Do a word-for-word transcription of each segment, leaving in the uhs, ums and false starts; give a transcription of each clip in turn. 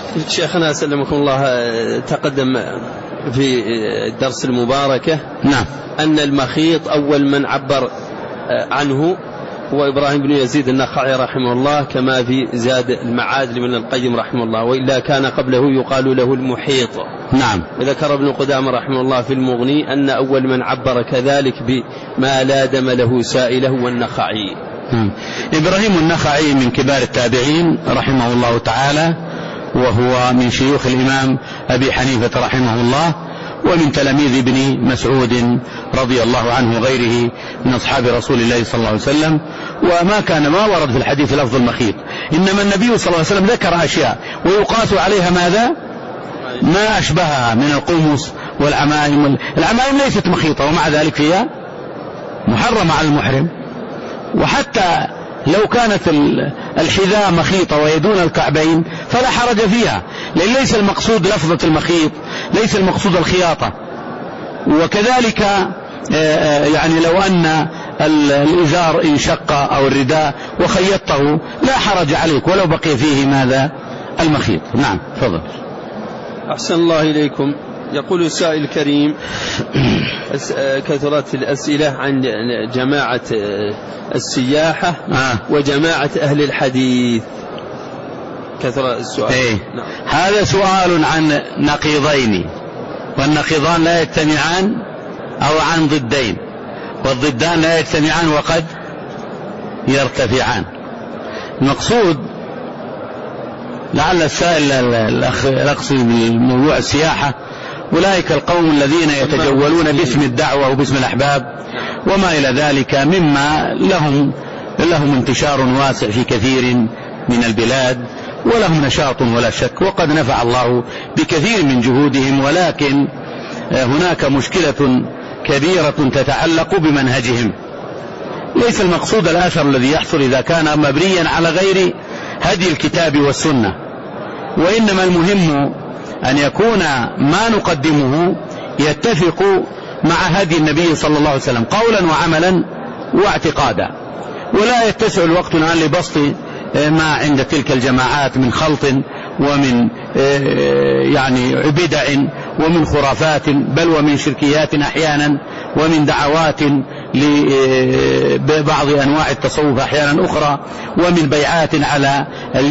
شيخنا سلمكم الله، تقدم في الدرس المباركة نعم أن المخيط أول من عبر عنه هو إبراهيم بن يزيد النخعي رحمه الله، كما في زاد المعاد لابن القيم رحمه الله، وإلا كان قبله يقال له المحيط. نعم. وذكر ابن قدامة رحمه الله في المغني أن أول من عبر كذلك بما لا دم له سائله والنخعي. نعم. إبراهيم النخعي من كبار التابعين رحمه الله تعالى، وهو من شيوخ الإمام أبي حنيفة رحمه الله، ومن تلاميذ ابن مسعود رضي الله عنه وغيره من أصحاب رسول الله صلى الله عليه وسلم. وما كان ما ورد في الحديث لفظ المخيط، إنما النبي صلى الله عليه وسلم ذكر أشياء ويقاس عليها ماذا؟ ما أشبهها من القمص والعمائم. العمائم ليست مخيطة ومع ذلك فيها محرمة على المحرم. وحتى لو كانت الحذاء مخيطة ويدون الكعبين فلا حرج فيها، لأن ليس المقصود لفظة المخيط، ليس المقصود الخياطة. وكذلك يعني لو أن الإزار انشق أو الرداء وخيطته لا حرج عليك ولو بقي فيه ماذا؟ المخيط. نعم تفضل. أحسن الله إليكم. يقول السائل الكريم: كثرت الأسئلة عن جماعة السياحة آه. وجماعة أهل الحديث، كثر السؤال. إيه؟ نعم. هذا سؤال عن نقيضين، والنقيضان لا يجتمعان، أو عن ضدين، والضدان لا يجتمعان وقد يرتفعان. المقصود لعل السائل الأخ بموضوع السياحة أولئك القوم الذين يتجولون باسم الدعوة وباسم الأحباب وما إلى ذلك، مما لهم لهم انتشار واسع في كثير من البلاد، ولهم نشاط ولا شك، وقد نفع الله بكثير من جهودهم، ولكن هناك مشكلة كبيرة تتعلق بمنهجهم. ليس المقصود الأثر الذي يحصل إذا كان مبنيا على غير هدي الكتاب والسنة، وإنما المهم أن يكون ما نقدمه يتفق مع هدي النبي صلى الله عليه وسلم قولا وعملا واعتقادا. ولا يتسع الوقت الآن لبسط ما عند تلك الجماعات من خلط ومن يعني بدع ومن خرافات، بل ومن شركيات أحيانا، ومن دعوات لبعض أنواع التصوف أحيانا أخرى، ومن بيعات على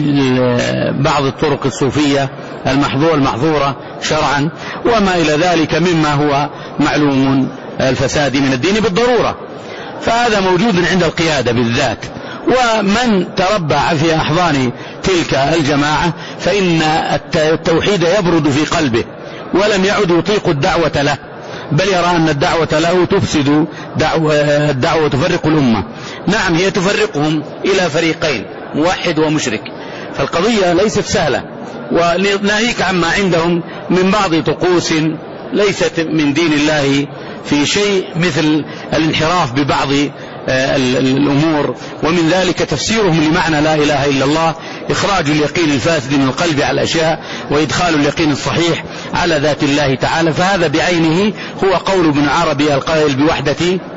بعض الطرق الصوفية المحظورة شرعا، وما إلى ذلك مما هو معلوم الفساد من الدين بالضرورة. فهذا موجود عند القيادة بالذات، ومن تربع في أحضان تلك الجماعة فإن التوحيد يبرد في قلبه ولم يعد يطيق الدعوة له، بل يرى أن الدعوة له تفسد دعوة الدعوة وتفرق الأمة. نعم هي تفرقهم إلى فريقين، موحد ومشرك، فالقضية ليست سهلة. وناهيك عما عندهم من بعض طقوس ليست من دين الله في شيء، مثل الانحراف ببعض الأمور، ومن ذلك تفسيرهم لمعنى لا إله إلا الله إخراج اليقين الفاسد من القلب على الأشياء وإدخال اليقين الصحيح على ذات الله تعالى. فهذا بعينه هو قول ابن عربي القائل بوحدة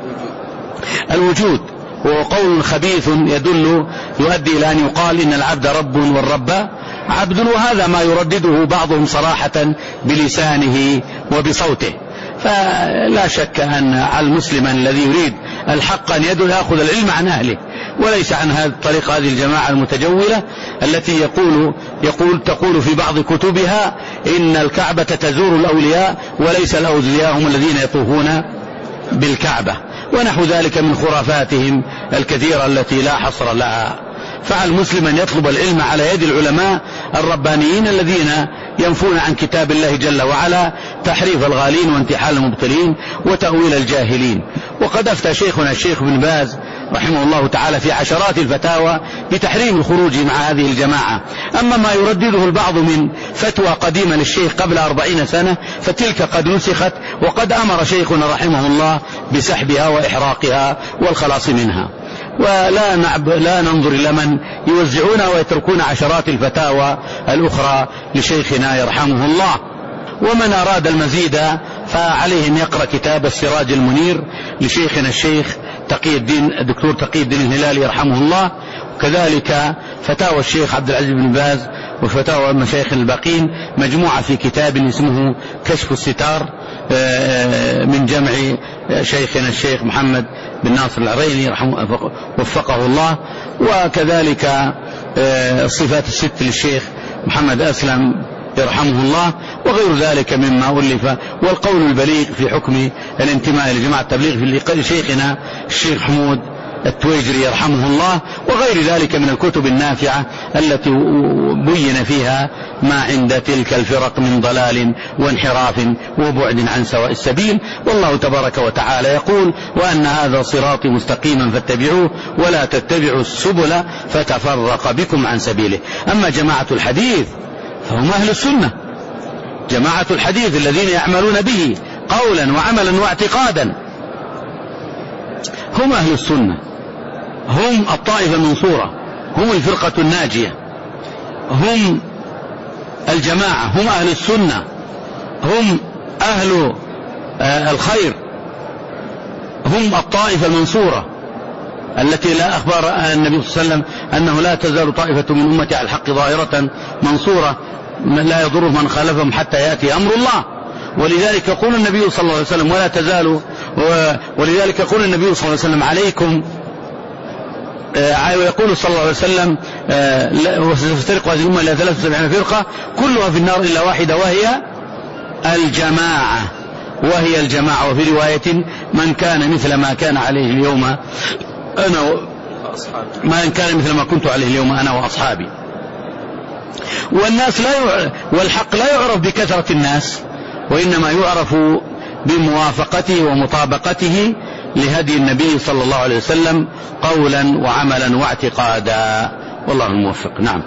الوجود، وهو قول خبيث يدل يؤدي إلى أن يقال إن العبد رب والرب عبد، وهذا ما يردده بعضهم صراحة بلسانه وبصوته. فلا شك أن على المسلم الذي يريد الحق أن يدل يأخذ العلم عن أهله، وليس عن هذه الطريقة، هذه الجماعة المتجولة التي يقول, يقول تقول في بعض كتبها إن الكعبة تزور الأولياء وليس الأولياء هم الذين يطوفون بالكعبة، ونحو ذلك من خرافاتهم الكثيرة التي لا حصر لها. فعلى المسلم أن يطلب العلم على يد العلماء الربانيين الذين ينفون عن كتاب الله جل وعلا تحريف الغالين وانتحال المبطلين وتأويل الجاهلين. وقد أفتى شيخنا الشيخ بن باز رحمه الله تعالى في عشرات الفتاوى بتحريم الخروج مع هذه الجماعة. أما ما يردده البعض من فتوى قديمة للشيخ قبل أربعين سنة فتلك قد نسخت، وقد أمر شيخنا رحمه الله بسحبها وإحراقها والخلاص منها. ولا نعب لا ننظر إلى من يوزعونها ويتركون عشرات الفتاوى الأخرى لشيخنا يرحمه الله. ومن أراد المزيد فعليه أن يقرأ كتاب السراج المنير لشيخنا الشيخ تقي الدين الدكتور تقي الدين الهلالي يرحمه الله، وكذلك فتاوى الشيخ عبد العزيز بن باز وفتاوى المشايخ الباقين، مجموعة في كتاب اسمه كشف الستار من جمع شيخنا الشيخ محمد بن ناصر العريني وفقه الله، وكذلك الصفات الست للشيخ محمد أسلم يرحمه الله، وغير ذلك مما ألف، والقول البليغ في حكم الانتماء لجماعة التبليغ في شيخنا الشيخ حمود التويجري يرحمه الله، وغير ذلك من الكتب النافعة التي بين فيها ما عند تلك الفرق من ضلال وانحراف وبعد عن سواء السبيل. والله تبارك وتعالى يقول: وأن هذا صراطي مستقيما فاتبعوه ولا تتبعوا السبل فتفرق بكم عن سبيله. أما جماعة الحديث فهم أهل السنة، جماعة الحديث الذين يعملون به قولا وعملا واعتقادا هم أهل السنة، هم الطائفة المنصورة، هم الفرقة الناجية، هم الجماعة، هم أهل السنة، هم أهل الخير، هم الطائفة المنصورة التي لا أخبر النبي صلى الله عليه وسلم أنه لا تزال طائفة من أمتي على الحق ظاهرة منصورة لا يضر من خالفهم حتى يأتي أمر الله. ولذلك يقول النبي صلى الله عليه وسلم: ولا تزالوا، ولذلك يقول النبي صلى الله عليه وسلم: عليكم، ويقول صلى الله عليه وسلم: وستفترق هذه الأمة إلى ثلاث وسبعين فرقة كلها في النار إلا واحدة وهي الجماعة، وهي الجماعة. وفي رواية: من كان مثل ما كان عليه اليوم أنا وأصحابي، من كان مثل ما كنت عليه اليوم أنا وأصحابي. والناس لا ي... والحق لا يعرف بكثرة الناس، وإنما يعرف بموافقته ومطابقته لهدي النبي صلى الله عليه وسلم قولا وعملا واعتقادا، والله الموفق. نعم.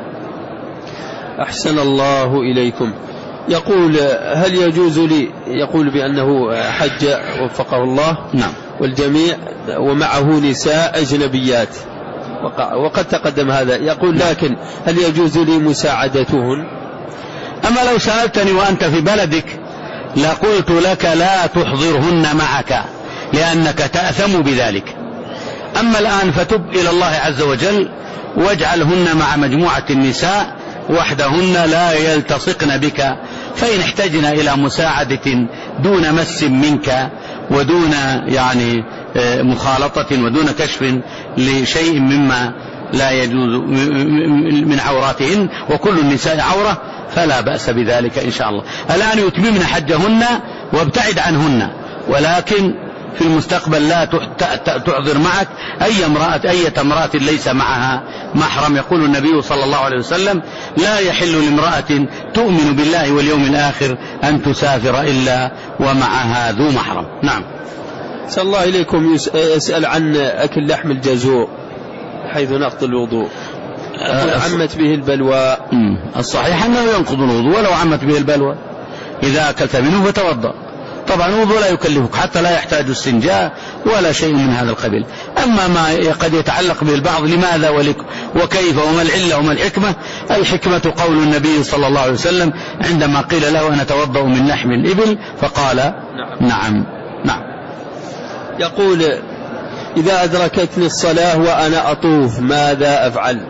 أحسن الله إليكم. يقول: هل يجوز لي، يقول بأنه حج وفقه الله، نعم، والجميع ومعه نساء أجنبيات، وقد تقدم هذا، يقول: لكن هل يجوز لي مساعدتهن؟ أما لو سألتني وأنت في بلدك لقلت لك لا تحضرهن معك لأنك تأثم بذلك. أما الآن فتب إلى الله عز وجل واجعلهن مع مجموعة النساء وحدهن لا يلتصقن بك، فإن احتجنا إلى مساعدة دون مس منك ودون يعني مخالطة ودون كشف لشيء مما لا يجوز من عوراتهن، وكل النساء عورة، فلا بأس بذلك إن شاء الله. الآن يتممن حجهن وابتعد عنهن، ولكن في المستقبل لا تعذر معك أي امرأة أي امرأة ليس معها محرم. يقول النبي صلى الله عليه وسلم: لا يحل لامرأة تؤمن بالله واليوم الآخر أن تسافر إلا ومعها ذو محرم. نعم. صلى الله إليكم. يسأل عن أكل لحم الجزور حيث نقض الوضوء، عمت به البلوى. الصحيح أنه ينقض الوضوء ولو عمت به البلوى، إذا أكلت منه فتوضأ. طبعا الوضوء لا يكلفك حتى لا يحتاج استنجاء ولا شيء من هذا القبيل. أما ما قد يتعلق به البعض لماذا وكيف وما العلة وما الحكمة، الحكمة قول النبي صلى الله عليه وسلم عندما قيل له: أنا أتوضأ من لحم الإبل؟ فقال: نعم نعم, نعم. يقول: إذا أدركتني الصلاة وأنا أطوف ماذا أفعل؟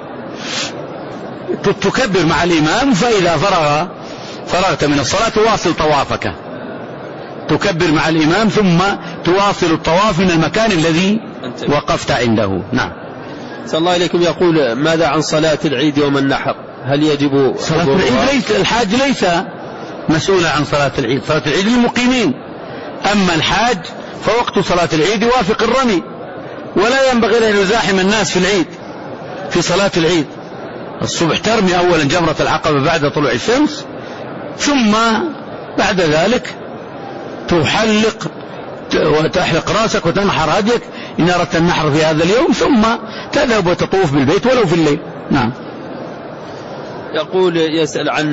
تكبر مع الإمام، فإذا فرغ فرغت من الصلاة تواصل طوافك، تكبر مع الإمام ثم تواصل الطواف من المكان الذي وقفت عنده. نعم. صلى الله عليكم. يقول: ماذا عن صلاة العيد يوم النحر؟ هل يجب صلاة العيد؟ ليس الحاج ليس مسؤولا عن صلاة العيد، صلاة العيد للمقيمين. أما الحاج فوقت صلاة العيد يوافق الرمي، ولا ينبغي أن يزاحم الناس في العيد في صلاة العيد. الصبح ترمي أولا جمرة العقبة بعد طلوع الشمس، ثم بعد ذلك تحلق وتحلق راسك وتنحر هديك إن أردت النحر في هذا اليوم، ثم تذهب وتطوف بالبيت ولو في الليل. نعم. يقول: يسأل عن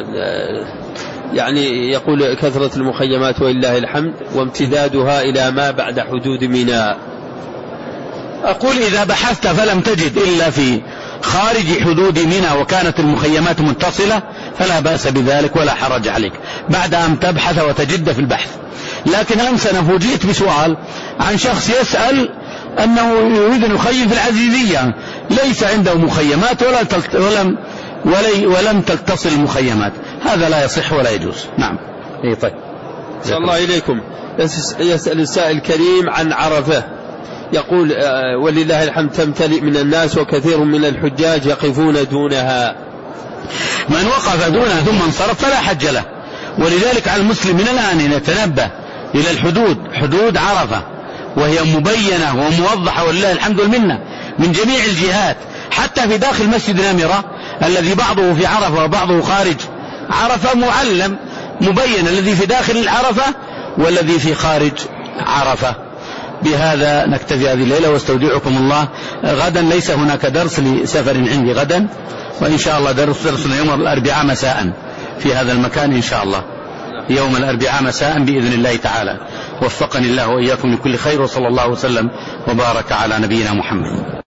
يعني يقول كثرة المخيمات ولله الحمد وامتدادها إلى ما بعد حدود منى. أقول: إذا بحثت فلم تجد إلا في خارج حدود منى وكانت المخيمات متصلة فلا بأس بذلك ولا حرج عليك بعد أن تبحث وتجد في البحث. لكن أمس أنا فوجئت بسؤال عن شخص يسأل أنه يريد أن يخيم في العزيزية، ليس عنده مخيمات ولا ولم ولي ولم تتصل المخيمات، هذا لا يصح ولا يجوز. نعم. إيه طيب. صلى الله إليكم. يسأل السائل الكريم عن عرفة، يقول ولله الحمد تمتلئ من الناس وكثير من الحجاج يقفون دونها. من وقف دونها ثم انصرف فلا حج له، ولذلك على المسلم من الآن أن يتنبه إلى الحدود، حدود عرفة وهي مبينة وموضحة ولله الحمد والمنة من جميع الجهات، حتى في داخل مسجد نمرة الذي بعضه في عرفة وبعضه خارج عرفة معلم مبين، الذي في داخل العرفة والذي في خارج عرفة. بهذا نكتفي هذه الليلة واستودعكم الله. غدا ليس هناك درس لسفر عندي غدا، وإن شاء الله درس درسنا يوم الأربعاء مساء في هذا المكان إن شاء الله، يوم الأربعاء مساء بإذن الله تعالى. وفقني الله وإياكم لكل خير، وصلى الله وسلم وبارك على نبينا محمد.